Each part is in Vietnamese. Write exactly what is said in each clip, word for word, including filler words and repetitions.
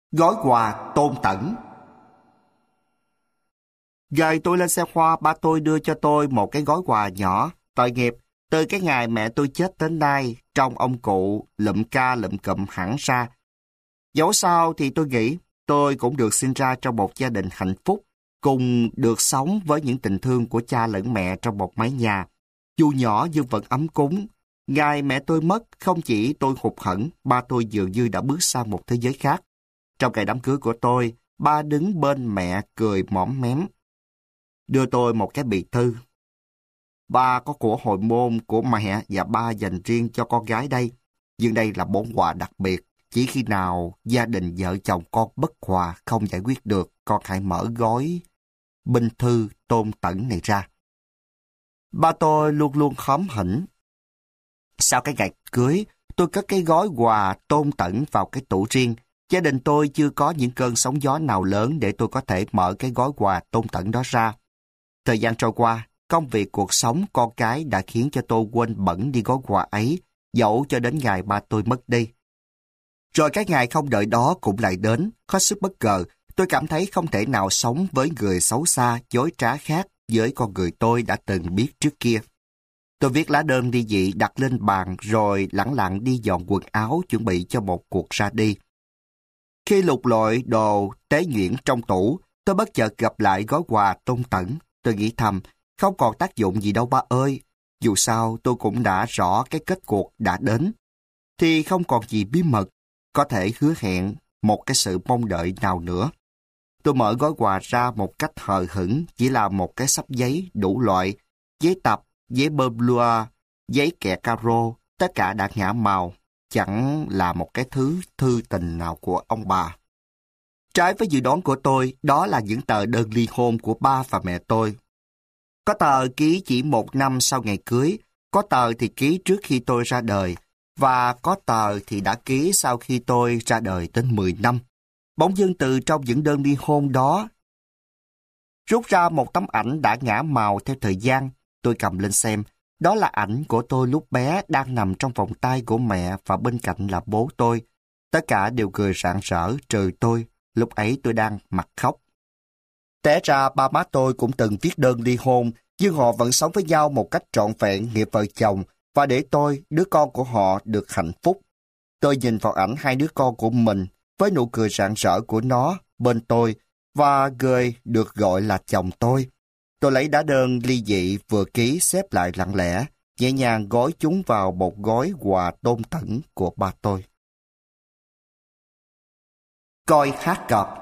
Gói quà Tôn Tẩn. Gời tôi lên xe khoa, ba tôi đưa cho tôi một cái gói quà nhỏ. Tội nghiệp, từ cái ngày mẹ tôi chết đến nay, trong ông cụ lụm ca lụm cụm hẳn ra. Dẫu sao thì tôi nghĩ tôi cũng được sinh ra trong một gia đình hạnh phúc, cùng được sống với những tình thương của cha lẫn mẹ trong một mái nhà. Dù nhỏ nhưng vẫn ấm cúng. Ngày mẹ tôi mất, không chỉ tôi hụt hẫng, ba tôi dường như đã bước sang một thế giới khác. Trong ngày đám cưới của tôi, ba đứng bên mẹ cười mỏm mém, đưa tôi một cái bì thư. Ba có của hồi môn của mẹ và ba dành riêng cho con gái đây. Nhưng đây là món quà đặc biệt. Chỉ khi nào gia đình vợ chồng con bất hòa không giải quyết được, con hãy mở gói binh thư Tôn Tẩn này ra. Ba tôi luôn luôn khóm hỉnh. Sau cái ngày cưới, tôi cất cái gói quà Tôn Tẩn vào cái tủ riêng. Gia đình tôi chưa có những cơn sóng gió nào lớn để tôi có thể mở cái gói quà Tôn Tẩn đó ra. Thời gian trôi qua, công việc cuộc sống con cái đã khiến cho tôi quên bẵng đi gói quà ấy, dẫu cho đến ngày ba tôi mất đi. Rồi cái ngày không đợi đó cũng lại đến, hết sức bất ngờ. Tôi cảm thấy không thể nào sống với người xấu xa, dối trá khác với con người tôi đã từng biết trước kia. Tôi viết lá đơn ly dị đặt lên bàn rồi lẳng lặng đi dọn quần áo chuẩn bị cho một cuộc ra đi. Khi lục lọi đồ tế nhuyễn trong tủ, tôi bất chợt gặp lại gói quà Tôn Tẩn. Tôi nghĩ thầm, không còn tác dụng gì đâu ba ơi. Dù sao tôi cũng đã rõ cái kết cuộc đã đến. Thì không còn gì bí mật, có thể hứa hẹn một cái sự mong đợi nào nữa. Tôi mở gói quà ra một cách hờ hững, chỉ là một cái xấp giấy đủ loại, giấy tập, giấy bơm lua, giấy kẹ caro, tất cả đã ngả màu, chẳng là một cái thứ thư tình nào của ông bà. Trái với dự đoán của tôi, đó là những tờ đơn ly hôn của ba và mẹ tôi. Có tờ ký chỉ một năm sau ngày cưới, có tờ thì ký trước khi tôi ra đời, và có tờ thì đã ký sau khi tôi ra đời đến mười năm. Bỗng dưng từ trong những đơn ly hôn đó, rút ra một tấm ảnh đã ngả màu theo thời gian. Tôi cầm lên xem, đó là ảnh của tôi lúc bé đang nằm trong vòng tay của mẹ và bên cạnh là bố tôi. Tất cả đều cười rạng rỡ trừ tôi, lúc ấy tôi đang mặt khóc. Té ra ba má tôi cũng từng viết đơn ly hôn, nhưng họ vẫn sống với nhau một cách trọn vẹn nghĩa vợ chồng, và để tôi, đứa con của họ, được hạnh phúc. Tôi nhìn vào ảnh hai đứa con của mình, với nụ cười rạng rỡ của nó bên tôi, và người được gọi là chồng tôi. Tôi lấy đá đơn ly dị vừa ký xếp lại lặng lẽ, nhẹ nhàng gói chúng vào một gói quà Tôn Tẩn của ba tôi. Coi hát cọp.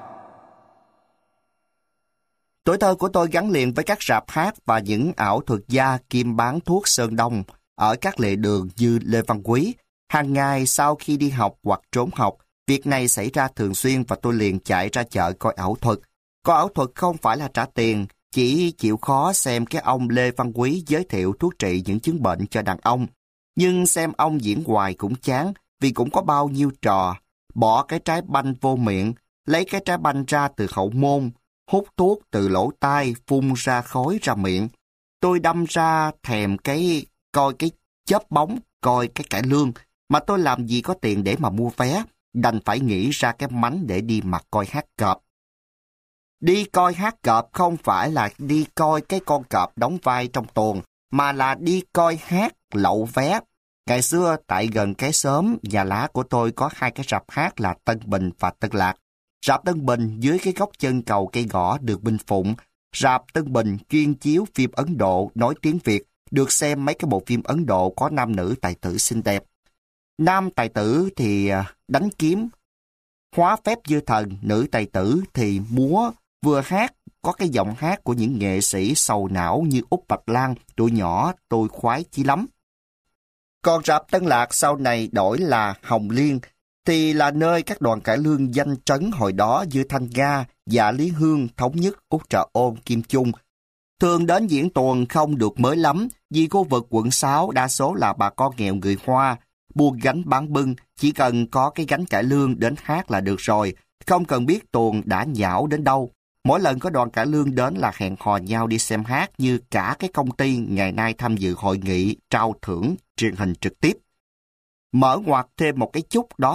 Tuổi thơ của tôi gắn liền với các rạp hát và những ảo thuật gia kiêm bán thuốc sơn đông ở các lề đường như Lê Văn Quý. Hàng ngày sau khi đi học hoặc trốn học, việc này xảy ra thường xuyên và tôi liền chạy ra chợ coi ảo thuật. Coi ảo thuật không phải là trả tiền, chỉ chịu khó xem cái ông Lê Văn Quý giới thiệu thuốc trị những chứng bệnh cho đàn ông. Nhưng xem ông diễn hoài cũng chán, vì cũng có bao nhiêu trò. Bỏ cái trái banh vô miệng, lấy cái trái banh ra từ hậu môn, hút thuốc từ lỗ tai, phun ra khói ra miệng. Tôi đâm ra thèm cái coi cái chớp bóng, coi cái cải lương, mà tôi làm gì có tiền để mà mua vé, đành phải nghĩ ra cái mánh để đi mà coi hát cọp. Đi coi hát cọp không phải là đi coi cái con cọp đóng vai trong tuồng, mà là đi coi hát lậu vé. Ngày xưa tại gần cái xóm nhà lá của tôi có hai cái rạp hát là Tân Bình và Tân Lạc. Rạp Tân Bình dưới cái góc chân cầu cây gõ được Bình Phụng. Rạp Tân Bình chuyên chiếu phim Ấn Độ nói tiếng Việt, được xem mấy cái bộ phim Ấn Độ có nam nữ tài tử xinh đẹp. Nam tài tử thì đánh kiếm, hóa phép như thần, nữ tài tử thì múa, vừa hát, có cái giọng hát của những nghệ sĩ sầu não như Út Bạch Lan, tụi nhỏ tôi khoái chí lắm. Còn rạp Tân Lạc sau này đổi là Hồng Liên, thì là nơi các đoàn cải lương danh trấn hồi đó như Thanh Nga, Dạ Lý Hương, Thống Nhất, Út Trà Ôn, Kim Chung. Thường đến diễn tuồng không được mới lắm, vì khu vực quận sáu đa số là bà con nghèo người Hoa, buôn gánh bán bưng, chỉ cần có cái gánh cải lương đến hát là được rồi, không cần biết tuồng đã nhão đến đâu. Mỗi lần có đoàn cải lương đến là hẹn hò nhau đi xem hát, như cả cái công ty ngày nay tham dự hội nghị trao thưởng truyền hình trực tiếp. Mở ngoặt thêm một cái chút, đó là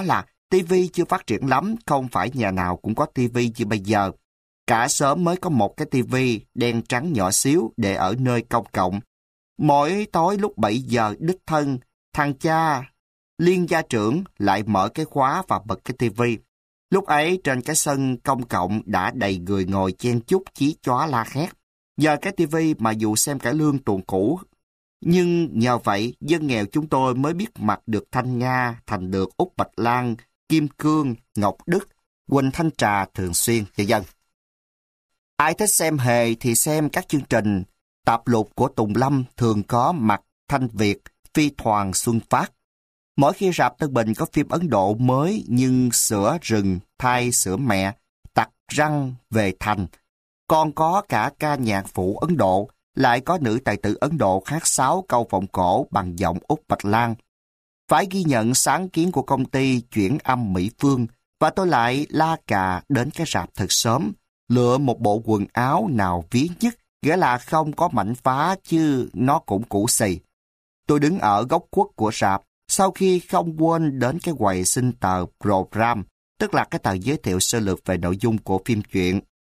ti vi chưa phát triển lắm, không phải nhà nào cũng có ti vi như bây giờ. Cả xóm mới có một cái ti vi đen trắng nhỏ xíu để ở nơi công cộng. Mỗi tối lúc bảy giờ đích thân, thằng cha, liên gia trưởng lại mở cái khóa và bật cái ti vi. Lúc ấy trên cái sân công cộng đã đầy người ngồi chen chúc chí chóa la hét. Giờ cái ti vi mà dù xem cả lương tuồng cũ, nhưng nhờ vậy dân nghèo chúng tôi mới biết mặt được Thanh Nga, thành được Út Bạch Lan, Kim Cương, Ngọc Đức, Quỳnh Thanh Trà thường xuyên, vân vân. Ai thích xem hề thì xem các chương trình tạp lục của Tùng Lâm thường có mặt Thanh Việt, Phi Thoàn, Xuân Phát. Mỗi khi rạp Tân Bình có phim Ấn Độ mới nhưng sữa rừng thay sữa mẹ, tặc răng về thành, còn có cả ca nhạc phụ Ấn Độ, lại có nữ tài tử Ấn Độ hát sáo câu vọng cổ bằng giọng Út Bạch Lan. Phải ghi nhận sáng kiến của công ty chuyển âm Mỹ Phương, và tôi lại la cà đến cái rạp thật sớm, lựa một bộ quần áo nào ví nhất, nghĩa là không có mảnh phá chứ nó cũng cũ xì. Tôi đứng ở góc khuất của rạp, sau khi không quên đến cái quầy xin tờ program, tức là cái tờ giới thiệu sơ lược về nội dung của phim truyện.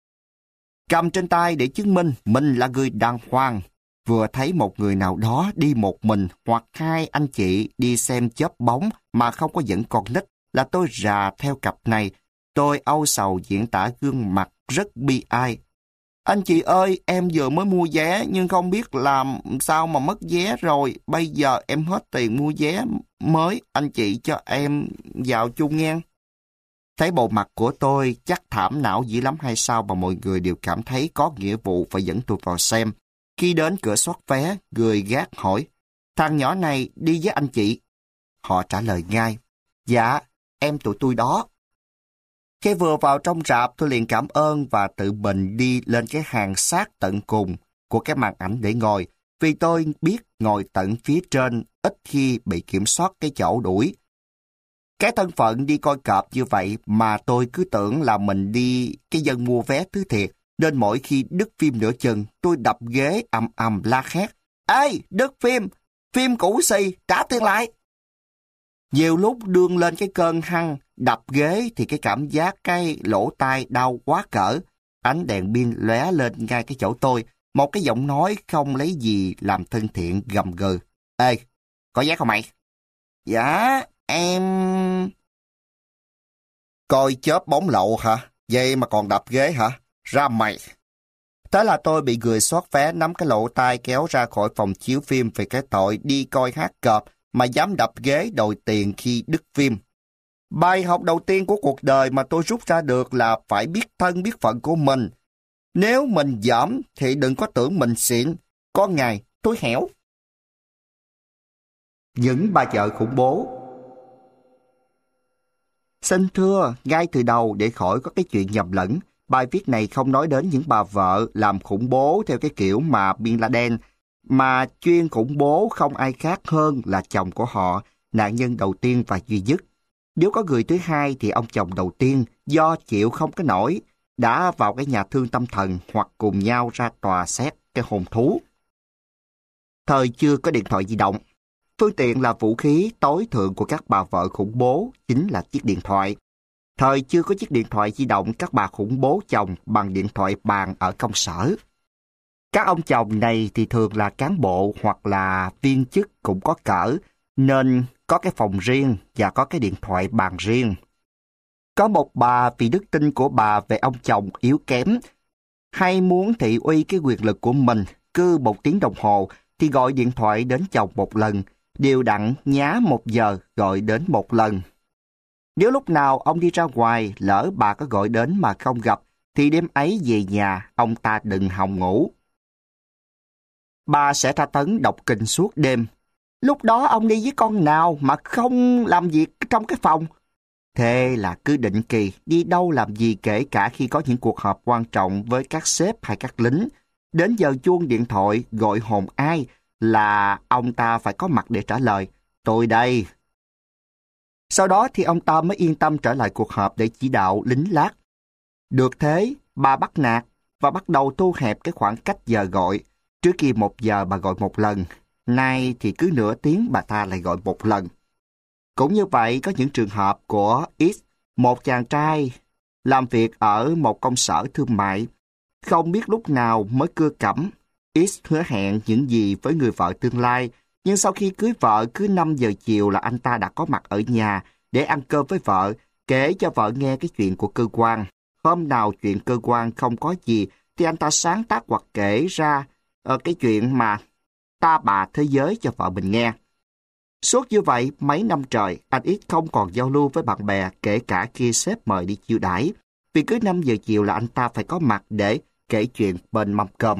Cầm trên tay để chứng minh mình là người đàng hoàng. Vừa thấy một người nào đó đi một mình hoặc hai anh chị đi xem chớp bóng mà không có dẫn con nít là tôi rà theo cặp này. Tôi âu sầu diễn tả gương mặt rất bi ai. Anh chị ơi, em vừa mới mua vé nhưng không biết làm sao mà mất vé rồi. Bây giờ em hết tiền mua vé mới, anh chị cho em vào chung nghe. Thấy bộ mặt của tôi chắc thảm não dữ lắm hay sao mà mọi người đều cảm thấy có nghĩa vụ phải dẫn tôi vào xem. Khi đến cửa soát vé, người gác hỏi, thằng nhỏ này đi với anh chị. Họ trả lời ngay, dạ, em tụi tôi đó. Khi vừa vào trong rạp, tôi liền cảm ơn và tự mình đi lên cái hàng sát tận cùng của cái màn ảnh để ngồi, vì tôi biết ngồi tận phía trên ít khi bị kiểm soát cái chỗ đuổi. Cái thân phận đi coi cọp như vậy mà tôi cứ tưởng là mình đi cái dân mua vé thứ thiệt, nên mỗi khi đứt phim nửa chừng, tôi đập ghế ầm ầm la hét. Ê, đứt phim! Phim cũ xì, trả tiền lại! Nhiều lúc đương lên cái cơn hăng, đập ghế thì cái cảm giác cái lỗ tai đau quá cỡ. Ánh đèn pin lóe lên ngay cái chỗ tôi, một cái giọng nói không lấy gì làm thân thiện gầm gừ. Ê, có vé không mày? Dạ, em... Coi chớp bóng lậu hả? Vậy mà còn đập ghế hả? Ra mày! Thế là tôi bị người soát vé nắm cái lỗ tai kéo ra khỏi phòng chiếu phim về cái tội đi coi hát cọp mà dám đập ghế đòi tiền khi đứt phim. Bài học đầu tiên của cuộc đời mà tôi rút ra được là phải biết thân biết phận của mình. Nếu mình dởm thì đừng có tưởng mình xịn. Có ngày tôi hẻo. Những bà vợ khủng bố. Xin thưa, ngay từ đầu để khỏi có cái chuyện nhầm lẫn, bài viết này không nói đến những bà vợ làm khủng bố theo cái kiểu mà Bin Laden, mà chuyên khủng bố không ai khác hơn là chồng của họ, nạn nhân đầu tiên và duy nhất. Nếu có người thứ hai thì ông chồng đầu tiên do chịu không có nổi đã vào cái nhà thương tâm thần hoặc cùng nhau ra tòa xét cái hồn thú. Thời chưa có điện thoại di động, phương tiện là vũ khí tối thượng của các bà vợ khủng bố chính là chiếc điện thoại. Thời chưa có chiếc điện thoại di động, các bà khủng bố chồng bằng điện thoại bàn ở công sở. Các ông chồng này thì thường là cán bộ hoặc là viên chức cũng có cỡ, nên có cái phòng riêng và có cái điện thoại bàn riêng. Có một bà vì đức tin của bà về ông chồng yếu kém, hay muốn thị uy cái quyền lực của mình, cứ một tiếng đồng hồ thì gọi điện thoại đến chồng một lần, đều đặn nhá một giờ gọi đến một lần. Nếu lúc nào ông đi ra ngoài, lỡ bà có gọi đến mà không gặp, thì đêm ấy về nhà, ông ta đừng hòng ngủ. Bà sẽ tra tấn đọc kinh suốt đêm. Lúc đó ông đi với con nào mà không làm việc trong cái phòng? Thế là cứ định kỳ, đi đâu làm gì kể cả khi có những cuộc họp quan trọng với các sếp hay các lính. Đến giờ chuông điện thoại gọi hồn ai là ông ta phải có mặt để trả lời. Tôi đây. Sau đó thì ông ta mới yên tâm trở lại cuộc họp để chỉ đạo lính lát. Được thế, bà bắt nạt và bắt đầu thu hẹp cái khoảng cách giờ gọi. Trước kia một giờ bà gọi một lần, nay thì cứ nửa tiếng bà ta lại gọi một lần. Cũng như vậy, có những trường hợp của X, một chàng trai làm việc ở một công sở thương mại, không biết lúc nào mới cưa cẩm. X hứa hẹn những gì với người vợ tương lai, nhưng sau khi cưới vợ, cứ năm giờ chiều là anh ta đã có mặt ở nhà để ăn cơm với vợ, kể cho vợ nghe cái chuyện của cơ quan. Hôm nào chuyện cơ quan không có gì, thì anh ta sáng tác hoặc kể ra uh, cái chuyện mà ta bà thế giới cho vợ mình nghe. Suốt như vậy, mấy năm trời, anh X không còn giao lưu với bạn bè, kể cả khi sếp mời đi chiêu đãi. Vì cứ năm giờ chiều là anh ta phải có mặt để kể chuyện bên mâm cơm.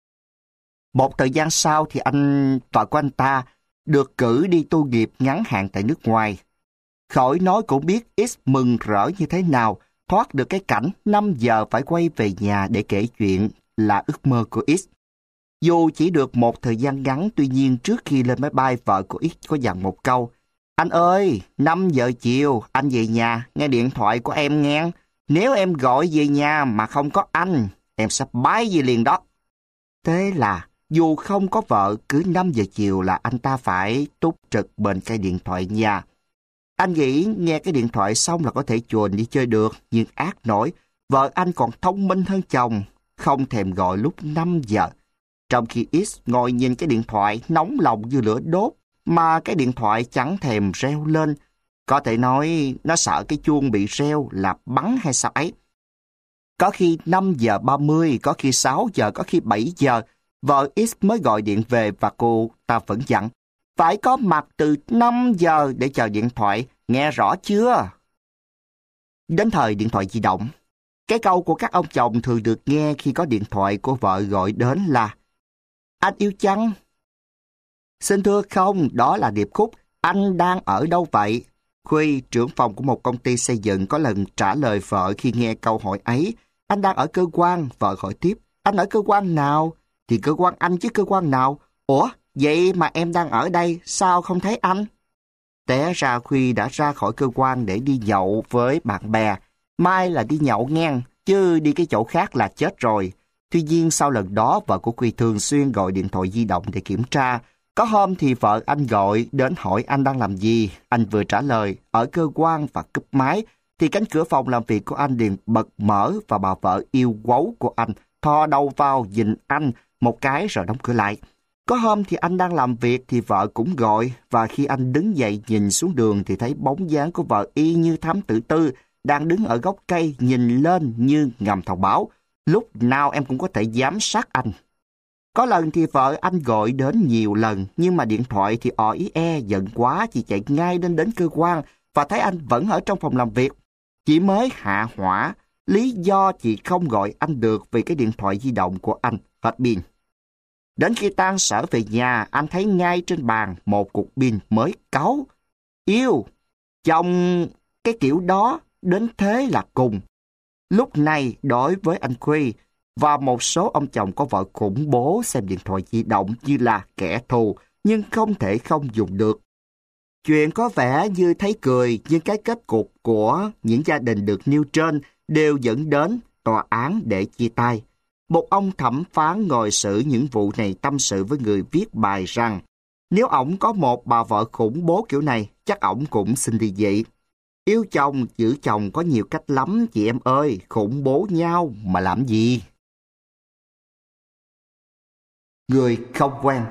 Một thời gian sau thì anh vợ của anh ta được cử đi tu nghiệp ngắn hạn tại nước ngoài. Khỏi nói cũng biết X mừng rỡ như thế nào, thoát được cái cảnh năm giờ phải quay về nhà để kể chuyện là ước mơ của X. Dù chỉ được một thời gian ngắn, tuy nhiên trước khi lên máy bay, vợ của X có dặn một câu: "Anh ơi, năm giờ chiều anh về nhà, nghe điện thoại của em nghe. Nếu em gọi về nhà mà không có anh, em sẽ bái về liền đó." Thế là dù không có vợ, cứ năm giờ chiều là anh ta phải túc trực bên cây điện thoại nhà. Anh nghĩ nghe cái điện thoại xong là có thể chuồn đi chơi được, nhưng ác nổi, vợ anh còn thông minh hơn chồng, không thèm gọi lúc năm giờ. Trong khi X ngồi nhìn cái điện thoại nóng lòng như lửa đốt, mà cái điện thoại chẳng thèm reo lên. Có thể nói nó sợ cái chuông bị reo là bắn hay sao ấy. Có khi năm giờ ba mươi, có khi sáu giờ, có khi bảy giờ, vợ X mới gọi điện về và cô ta vẫn dặn: "Phải có mặt từ năm giờ để chờ điện thoại, nghe rõ chưa?" Đến thời điện thoại di động, cái câu của các ông chồng thường được nghe khi có điện thoại của vợ gọi đến là: "Anh yêu chăng?" "Xin thưa không, đó là điệp khúc Anh đang ở đâu vậy?" Khuy, trưởng phòng của một công ty xây dựng, có lần trả lời vợ khi nghe câu hỏi ấy: "Anh đang ở cơ quan." Vợ hỏi tiếp: "Anh ở cơ quan nào?" "Thì cơ quan anh chứ cơ quan nào." "Ủa, vậy mà em đang ở đây, sao không thấy anh?" Té ra Khuy đã ra khỏi cơ quan để đi nhậu với bạn bè. Mai là đi nhậu ngang, chứ đi cái chỗ khác là chết rồi. Tuy nhiên sau lần đó, vợ của Khuy thường xuyên gọi điện thoại di động để kiểm tra. Có hôm thì vợ anh gọi đến hỏi anh đang làm gì. Anh vừa trả lời ở cơ quan và cúp máy, thì cánh cửa phòng làm việc của anh liền bật mở và bà vợ yêu quấu của anh thò đầu vào nhìn anh một cái rồi đóng cửa lại. Có hôm thì anh đang làm việc thì vợ cũng gọi, và khi anh đứng dậy nhìn xuống đường thì thấy bóng dáng của vợ y như thám tử Tư đang đứng ở gốc cây nhìn lên như ngầm thông báo: "Lúc nào em cũng có thể giám sát anh." Có lần thì vợ anh gọi đến nhiều lần, nhưng mà điện thoại thì ò ý e, giận quá chị chạy ngay đến đến cơ quan và thấy anh vẫn ở trong phòng làm việc. Chị mới hạ hỏa, lý do chị không gọi anh được vì cái điện thoại di động của anh hết pin. Đến khi tan sở về nhà, anh thấy ngay trên bàn một cục pin mới cáu: "Yêu, chồng cái kiểu đó đến thế là cùng." Lúc này đối với anh Khuy và một số ông chồng có vợ khủng bố, xem điện thoại di động như là kẻ thù, nhưng không thể không dùng được. Chuyện có vẻ như thấy cười, nhưng cái kết cục của những gia đình được nêu trên đều dẫn đến tòa án để chia tay. Một ông thẩm phán ngồi xử những vụ này tâm sự với người viết bài rằng nếu ổng có một bà vợ khủng bố kiểu này, chắc ổng cũng xin ly dị. Yêu chồng, giữ chồng có nhiều cách lắm chị em ơi, khủng bố nhau mà làm gì. Người không quen.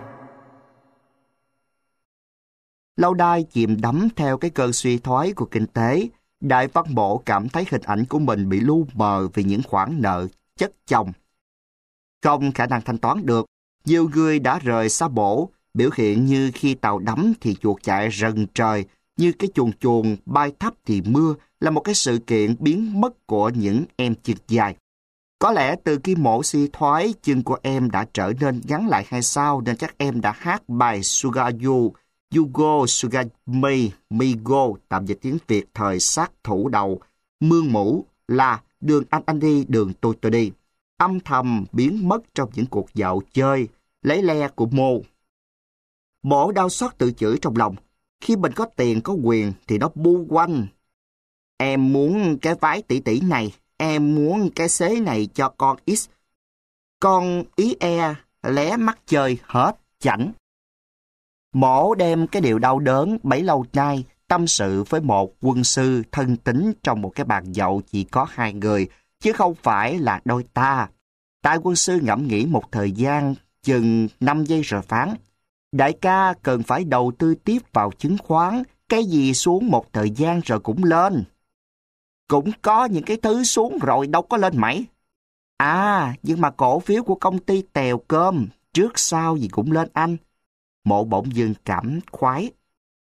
Lâu đài chìm đắm theo cái cơn suy thoái của kinh tế, Đại Văn Bộ cảm thấy hình ảnh của mình bị lu mờ vì những khoản nợ chất chồng. Không khả năng thanh toán được, nhiều người đã rời xa Bộ, biểu hiện như khi tàu đắm thì chuột chạy rần trời, như cái chuồn chuồn bay thấp thì mưa, là một cái sự kiện biến mất của những em chân dài. Có lẽ từ khi Mộ suy thoái, chân của em đã trở nên ngắn lại hay sao, nên chắc em đã hát bài Sugar You, You Go Sugar Me, Me Go, tạm dịch tiếng Việt thời sát thủ đầu, mương mũ là đường anh anh đi, đường tôi tôi đi, âm thầm biến mất trong những cuộc dạo chơi, lấy le của Mô. Mộ đau xót tự chửi trong lòng, khi mình có tiền có quyền thì nó bu quanh. Em muốn cái vái tỷ tỷ này, em muốn cái xế này cho con X. Con ý e, lé mắt chơi hết chảnh. Mổ đem cái điều đau đớn bấy lâu nay tâm sự với một quân sư thân tín trong một cái bàn nhậu chỉ có hai người, chứ không phải là đôi ta. Đại quân sư ngẫm nghĩ một thời gian, chừng năm giây rồi phán: đại ca cần phải đầu tư tiếp vào chứng khoán, cái gì xuống một thời gian rồi cũng lên. Cũng có những cái thứ xuống rồi đâu có lên mảy. À, nhưng mà cổ phiếu của công ty Tèo Cơm, trước sau gì cũng lên anh. Mộ bỗng dưng cảm khoái.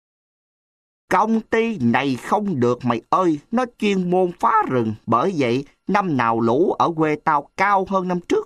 Công ty này không được mày ơi, nó chuyên môn phá rừng, bởi vậy năm nào lũ ở quê tao cao hơn năm trước.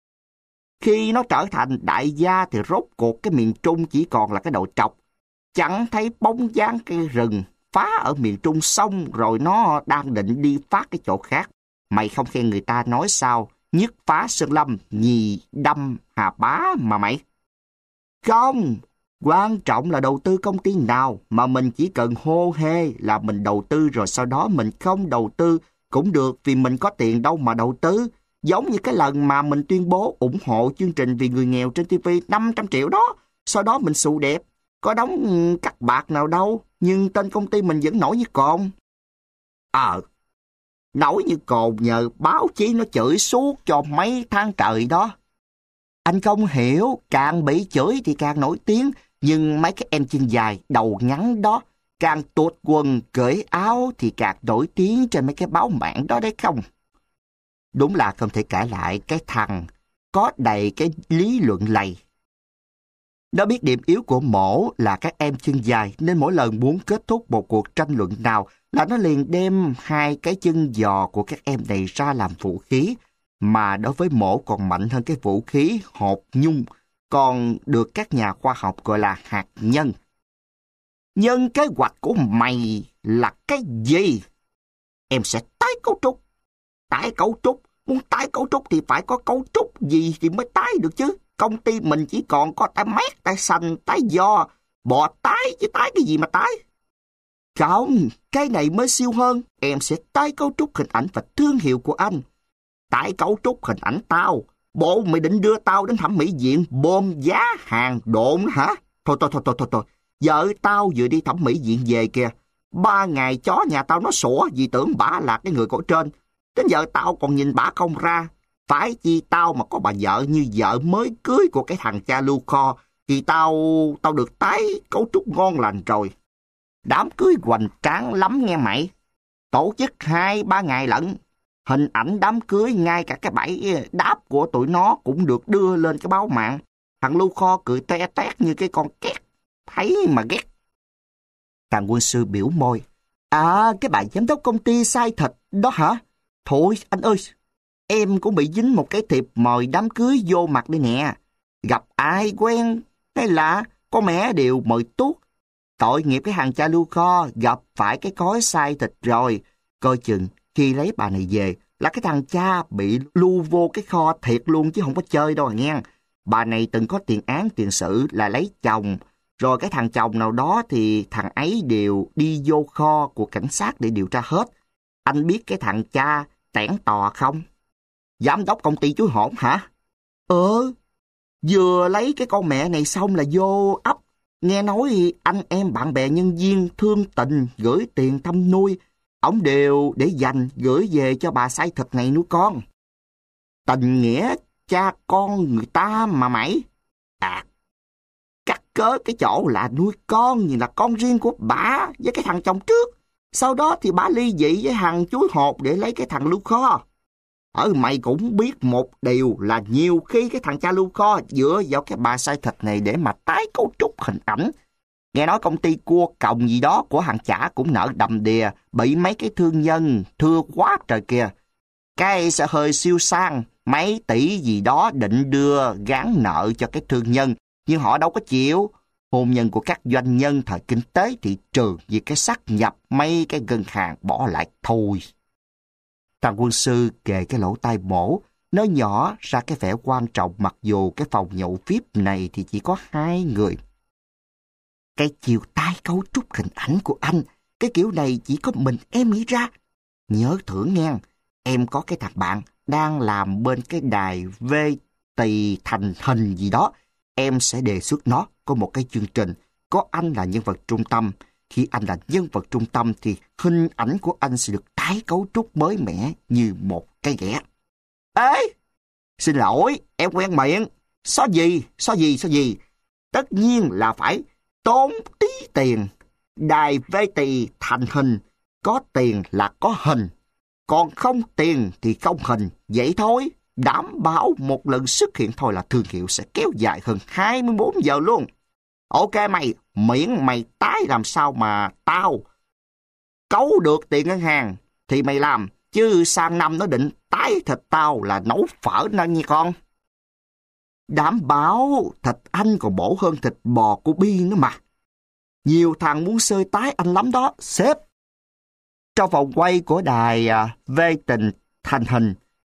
Khi nó trở thành đại gia thì rốt cuộc cái miền Trung chỉ còn là cái đầu trọc. Chẳng thấy bóng dáng cây rừng, phá ở miền Trung xong rồi nó đang định đi phát cái chỗ khác. Mày không khen người ta nói sao, nhất phá Sơn Lâm, nhì đâm Hà Bá mà mày. Không, quan trọng là đầu tư công ty nào, mà mình chỉ cần hô hê là mình đầu tư rồi sau đó mình không đầu tư cũng được, vì mình có tiền đâu mà đầu tư. Giống như cái lần mà mình tuyên bố ủng hộ chương trình vì người nghèo trên ti vi năm trăm triệu đó, sau đó mình xù đẹp, có đóng cắt bạc nào đâu, nhưng tên công ty mình vẫn nổi như cồn. Ờ, nổi như cồn nhờ báo chí nó chửi suốt cho mấy tháng trời đó. Anh không hiểu, càng bị chửi thì càng nổi tiếng, nhưng mấy cái em chân dài, đầu ngắn đó, càng tuột quần, cởi áo thì càng nổi tiếng trên mấy cái báo mạng đó đấy không? Đúng là không thể cãi lại cái thằng có đầy cái lý luận lầy. Nó biết điểm yếu của Mổ là các em chân dài, nên mỗi lần muốn kết thúc một cuộc tranh luận nào là nó liền đem hai cái chân giò của các em này ra làm vũ khí, mà đối với Mổ còn mạnh hơn cái vũ khí hột nhung, còn được các nhà khoa học gọi là hạt nhân. Nhân kế hoạch của mày là cái gì? Em sẽ tái cấu trúc. Tái cấu trúc? Muốn tái cấu trúc thì phải có cấu trúc gì thì mới tái được chứ. Công ty mình chỉ còn có tái mét, tái xanh, tái giò, bò tái chứ tái cái gì mà tái. Không, cái này mới siêu hơn. Em sẽ tái cấu trúc hình ảnh và thương hiệu của anh. Tái cấu trúc hình ảnh tao. Bộ mày định đưa tao đến thẩm mỹ viện bơm giá hàng độn hả? Thôi thôi thôi thôi thôi thôi. Vợ tao vừa đi thẩm mỹ viện về kìa. Ba ngày chó nhà tao nó sủa vì tưởng bả là cái người cổ trên. Đến giờ tao còn nhìn bả không ra. Phải chi tao mà có bà vợ như vợ mới cưới của cái thằng cha lưu kho thì tao tao được tái cấu trúc ngon lành rồi. Đám cưới hoành tráng lắm nghe mày. Tổ chức hai ba ngày lận. Hình ảnh đám cưới ngay cả cái bẫy đáp của tụi nó cũng được đưa lên cái báo mạng. Thằng lưu kho cười te tét như cái con két. Thấy mà ghét. Thằng quân sư biểu môi. À, cái bà giám đốc công ty sai thịt đó hả? Thôi anh ơi, em cũng bị dính một cái thiệp mời đám cưới vô mặt đây nè. Gặp ai quen hay là có mẹ đều mời tuốt. Tội nghiệp cái hàng cha lưu kho gặp phải cái cối sai thịt rồi. Coi chừng khi lấy bà này về là cái thằng cha bị lưu vô cái kho thiệt luôn chứ không có chơi đâu à nghe. Bà này từng có tiền án tiền sự là lấy chồng. Rồi cái thằng chồng nào đó thì thằng ấy đều đi vô kho của cảnh sát để điều tra hết. Anh biết cái thằng cha tẻn tò không? Giám đốc công ty chuối hổn hả? Ờ, vừa lấy cái con mẹ này xong là vô ấp. Nghe nói anh em bạn bè nhân viên thương tình gửi tiền thăm nuôi. Ông đều để dành gửi về cho bà sai thịt này nuôi con. Tình nghĩa cha con người ta mà mày. À, cắt cớ cái chỗ là nuôi con như là con riêng của bà với cái thằng chồng trước. Sau đó thì bà ly dị với thằng chuối hột để lấy cái thằng lưu kho. Ở mày cũng biết một điều là nhiều khi cái thằng cha lưu kho dựa vào cái bà sai thịt này để mà tái cấu trúc hình ảnh. Nghe nói công ty cua còng gì đó của thằng chả cũng nợ đầm đìa, bị mấy cái thương nhân thưa quá trời kìa. Cái sẽ hơi siêu sang, mấy tỷ gì đó định đưa gán nợ cho cái thương nhân, nhưng họ đâu có chịu. Hôn nhân của các doanh nhân thời kinh tế thị trường vì cái sáp nhập mấy cái ngân hàng bỏ lại thôi. Thằng quân sư kề cái lỗ tai Mổ, nói nhỏ ra cái vẻ quan trọng mặc dù cái phòng nhậu vi ai pi này thì chỉ có hai người. Cái chiều tái cấu trúc hình ảnh của anh, cái kiểu này chỉ có mình em nghĩ ra. Nhớ thử nghe, em có cái thằng bạn đang làm bên cái đài vê tì thành hình gì đó. Em sẽ đề xuất nó có một cái chương trình, có anh là nhân vật trung tâm. Khi anh là nhân vật trung tâm thì hình ảnh của anh sẽ được tái cấu trúc mới mẻ như một cây ghẻ. Ê! Xin lỗi, em quen miệng. Sao gì, sao gì, sao gì? Tất nhiên là phải tốn tí tiền. Đài vê tê thành hình, có tiền là có hình. Còn không tiền thì không hình, vậy thôi. Đảm bảo một lần xuất hiện thôi là thương hiệu sẽ kéo dài hơn hai mươi bốn giờ luôn. Ok mày, miễn mày tái làm sao mà tao cấu được tiền ngân hàng thì mày làm. Chứ sang năm nó định tái thịt tao là nấu phở nên nha con. Đảm bảo thịt anh còn bổ hơn thịt bò của Bi nữa mà. Nhiều thằng muốn xơi tái anh lắm đó, sếp. Trong vòng quay của đài à, Vê Tình thành hình,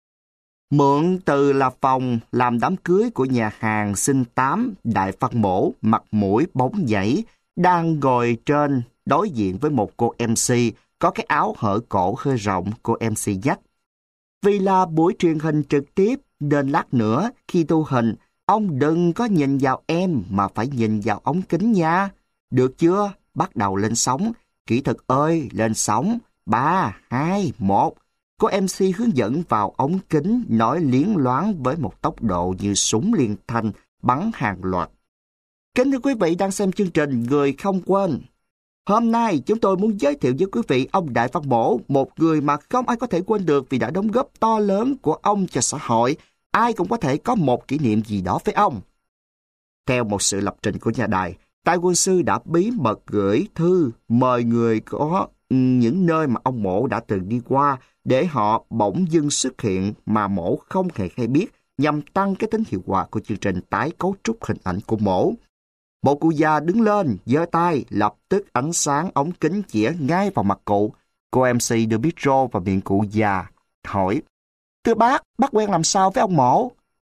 mượn từ là phòng làm đám cưới của nhà hàng Sinh Tám, Đại Phan Mổ, mặt mũi bóng nhảy, đang ngồi trên đối diện với một cô em xê có cái áo hở cổ hơi rộng, cô em xê dắt. Vì là buổi truyền hình trực tiếp, nên lát nữa khi thu hình, ông đừng có nhìn vào em mà phải nhìn vào ống kính nha. Được chưa? Bắt đầu lên sóng. Kỹ thuật ơi, lên sóng. Ba, hai, một. Cô em xê hướng dẫn vào ống kính, nói liến loáng với một tốc độ như súng liên thanh, bắn hàng loạt. Kính thưa quý vị đang xem chương trình Người Không Quên. Hôm nay chúng tôi muốn giới thiệu với quý vị ông Đại Phan Mổ, một người mà không ai có thể quên được vì đã đóng góp to lớn của ông cho xã hội. Ai cũng có thể có một kỷ niệm gì đó với ông. Theo một sự lập trình của nhà đài, Tài Quân Sư đã bí mật gửi thư mời người có những nơi mà ông Mổ đã từng đi qua để họ bỗng dưng xuất hiện mà Mổ không hề hay biết, nhằm tăng cái tính hiệu quả của chương trình tái cấu trúc hình ảnh của Mổ. Một cụ già đứng lên, giơ tay, lập tức ánh sáng ống kính chĩa ngay vào mặt cụ. Cô em xê đưa mic rô vào miệng cụ già, hỏi: Thưa bác, bác quen làm sao với ông Mổ?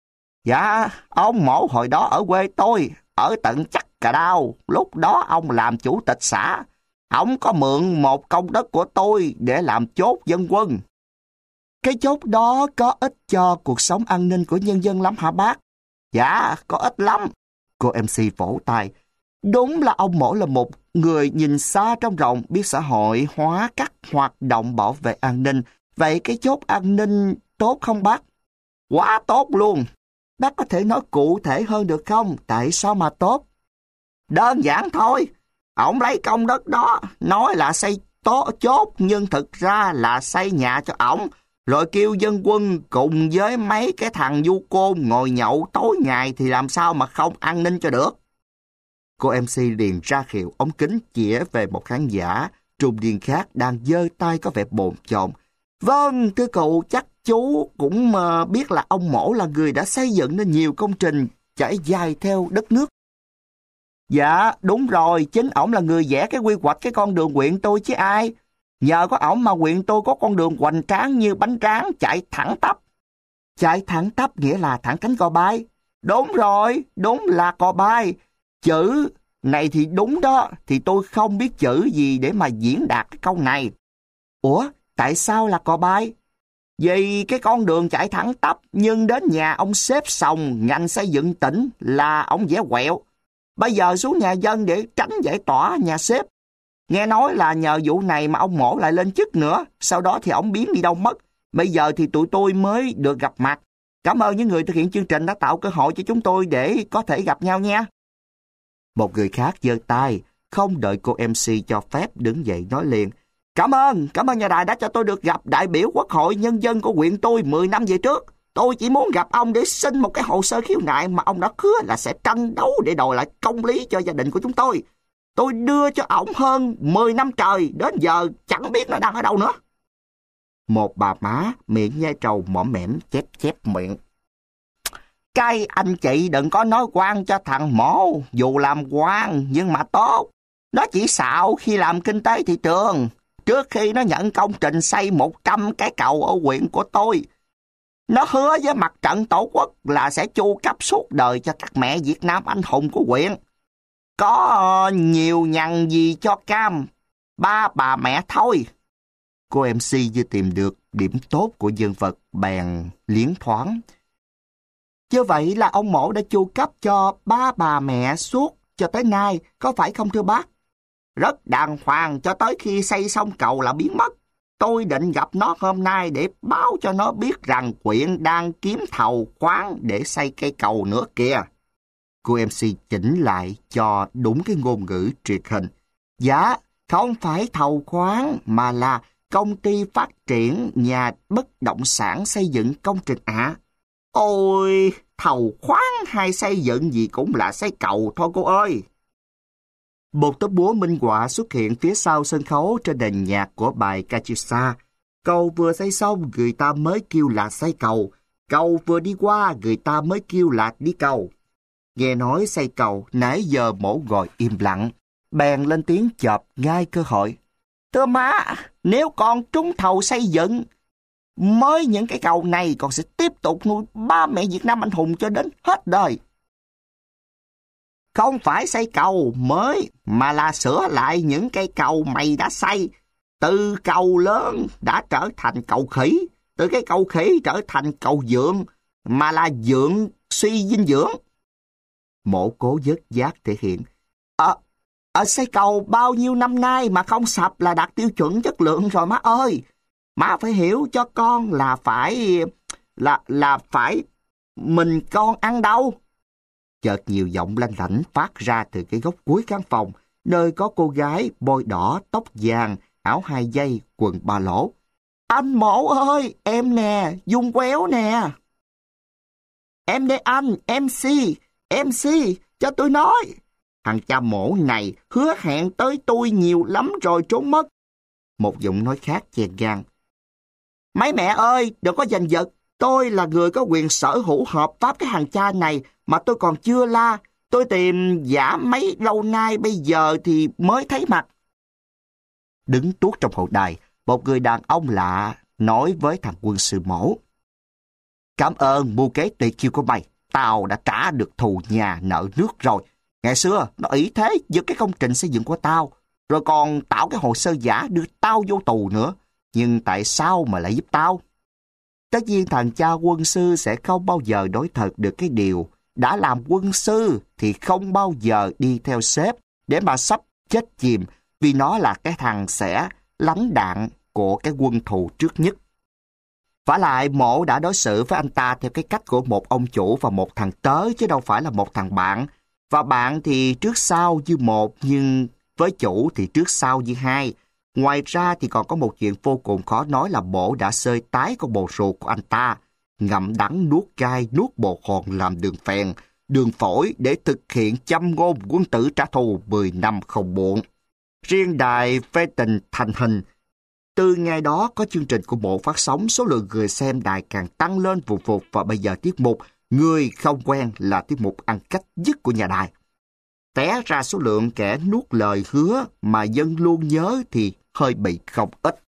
Dạ, ông Mổ hồi đó ở quê tôi, ở tận Chắc Cà Đao, lúc đó ông làm chủ tịch xã. Ông có mượn một công đất của tôi để làm chốt dân quân. Cái chốt đó có ích cho cuộc sống an ninh của nhân dân lắm hả bác? Dạ, có ích lắm. Cô em xê vỗ tay. Đúng là ông Mổ là một người nhìn xa trông rộng, biết xã hội hóa các hoạt động bảo vệ an ninh. Vậy cái chốt an ninh tốt không bác? Quá tốt luôn. Bác có thể nói cụ thể hơn được không? Tại sao mà tốt? Đơn giản thôi. Ông lấy công đất đó, nói là xây tố chốt, nhưng thực ra là xây nhà cho ổng. Rồi kêu dân quân cùng với mấy cái thằng du côn ngồi nhậu tối ngày thì làm sao mà không an ninh cho được. Cô em xê liền ra hiệu ống kính chĩa về một khán giả trung niên khác đang giơ tay có vẻ bồn chồn. Vâng, thưa cụ, chắc chú cũng uh, biết là ông Mổ là người đã xây dựng nên nhiều công trình trải dài theo đất nước. Dạ, đúng rồi, chính ổng là người vẽ cái quy hoạch cái con đường huyện tôi chứ ai. Nhờ có ổng mà huyện tôi có con đường hoành tráng như bánh tráng chạy thẳng tắp. Chạy thẳng tắp nghĩa là thẳng cánh cò bay. Đúng rồi, đúng là cò bay. Chữ này thì đúng đó, thì tôi không biết chữ gì để mà diễn đạt cái câu này. Ủa, tại sao là cò bay? Vì cái con đường chạy thẳng tắp, nhưng đến nhà ông xếp xong ngành xây dựng tỉnh là ông vẽ quẹo. Bây giờ xuống nhà dân để tránh giải tỏa nhà xếp. Nghe nói là nhờ vụ này mà ông Mổ lại lên chức nữa, sau đó thì ông biến đi đâu mất. Bây giờ thì tụi tôi mới được gặp mặt. Cảm ơn những người thực hiện chương trình đã tạo cơ hội cho chúng tôi để có thể gặp nhau nha. Một người khác giơ tay, không đợi cô em xê cho phép đứng dậy nói liền. Cảm ơn, cảm ơn nhà đài đã cho tôi được gặp đại biểu Quốc hội Nhân dân của huyện tôi mười năm về trước. Tôi chỉ muốn gặp ông để xin một cái hồ sơ khiếu nại mà ông đã hứa là sẽ tranh đấu để đòi lại công lý cho gia đình của chúng tôi. Tôi đưa cho ổng hơn mười năm trời, đến giờ chẳng biết nó đang ở đâu nữa. Một bà má miệng nhai trầu mõm mẻm chép chép miệng. Cái anh chị đừng có nói quan cho thằng Mổ, dù làm quan nhưng mà tốt. Nó chỉ xạo khi làm kinh tế thị trường. Trước khi nó nhận công trình xây một trăm cái cầu ở huyện của tôi, nó hứa với mặt trận tổ quốc là sẽ chu cấp suốt đời cho các mẹ Việt Nam anh hùng của huyện. Có nhiều nhằn gì cho cam, ba bà mẹ thôi. Cô em xê vừa tìm được điểm tốt của nhân vật bèn liến thoáng. Như vậy là ông Mổ đã chu cấp cho ba bà mẹ suốt cho tới nay, có phải không thưa bác? rất đàng hoàng cho tới khi xây xong cầu là biến mất. Tôi định gặp nó hôm nay để báo cho nó biết rằng quyện đang kiếm thầu khoáng để xây cây cầu nữa kìa. Cô em xê chỉnh lại cho đúng cái ngôn ngữ truyền hình. Dạ, không phải thầu khoáng mà là công ty phát triển nhà bất động sản xây dựng công trình ạ. À. Ôi, thầu khoáng hay xây dựng gì cũng là xây cầu thôi cô ơi. Một tấm búa minh họa xuất hiện phía sau sân khấu trên nền nhạc của bài Katyusha. Cầu vừa xây xong, người ta mới kêu là xây cầu. Cầu vừa đi qua, người ta mới kêu là đi cầu. Nghe nói xây cầu, nãy giờ mổ ngồi im lặng. Bèn lên tiếng chộp ngay cơ hội. Thưa má, nếu con trúng thầu xây dựng, mới những cái cầu này còn sẽ tiếp tục nuôi ba mẹ Việt Nam anh hùng cho đến hết đời. Không phải xây cầu mới, mà là sửa lại những cây cầu mày đã xây. Từ cầu lớn đã trở thành cầu khỉ, từ cái cầu khỉ trở thành cầu dượng, mà là dượng suy dinh dưỡng. Mổ cố vớt vát thể hiện. Ờ, à, xây cầu bao nhiêu năm nay mà không sập là đạt tiêu chuẩn chất lượng rồi má ơi. Má phải hiểu cho con là phải, là, là phải mình con ăn đâu. Chợt nhiều giọng lanh lảnh phát ra từ cái góc cuối căn phòng, nơi có cô gái bôi đỏ, tóc vàng, áo hai dây, quần ba lỗ. Anh Mổ ơi, em nè, Dung Quéo nè. Em đây anh, em xê, em xê, cho tôi nói. Thằng cha Mổ này hứa hẹn tới tôi nhiều lắm rồi trốn mất. Một giọng nói khác chèn ngang. Mấy mẹ ơi, đừng có giành giật. Tôi là người có quyền sở hữu hợp pháp cái hàng cha này mà tôi còn chưa la. Tôi tìm giả mấy lâu nay bây giờ thì mới thấy mặt. Đứng tuốt trong hậu đài, một người đàn ông lạ nói với thằng quân sư Mổ. Cảm ơn mưu kế tuyệt chiêu của mày. Tao đã trả được thù nhà nợ nước rồi. Ngày xưa nó ý thế giật cái công trình xây dựng của tao, rồi còn tạo cái hồ sơ giả đưa tao vô tù nữa. Nhưng tại sao mà lại giúp tao? Tất nhiên thằng cha quân sư sẽ không bao giờ nói thật được cái điều. Đã làm quân sư thì không bao giờ đi theo sếp để mà sắp chết chìm, vì nó là cái thằng sẽ lánh đạn của cái quân thù trước nhất. Vả lại Mổ đã đối xử với anh ta theo cái cách của một ông chủ và một thằng tớ, chứ đâu phải là một thằng bạn. Và bạn thì trước sau như một, nhưng với chủ thì trước sau như hai. Ngoài ra thì còn có một chuyện vô cùng khó nói là Mổ đã xơi tái con bồ ruột của anh ta, ngậm đắng nuốt cay, nuốt bồ hòn làm đường phèn, đường phổi để thực hiện châm ngôn quân tử trả thù mười năm không muộn. Riêng đài phê tình thành hình. Từ ngày đó có chương trình của Mổ phát sóng, số lượng người xem đài càng tăng lên vụt vụt, và bây giờ tiết mục Người không quen là tiết mục ăn cách nhất của nhà đài. Té ra số lượng kẻ nuốt lời hứa mà dân luôn nhớ thì hơi bị không ít.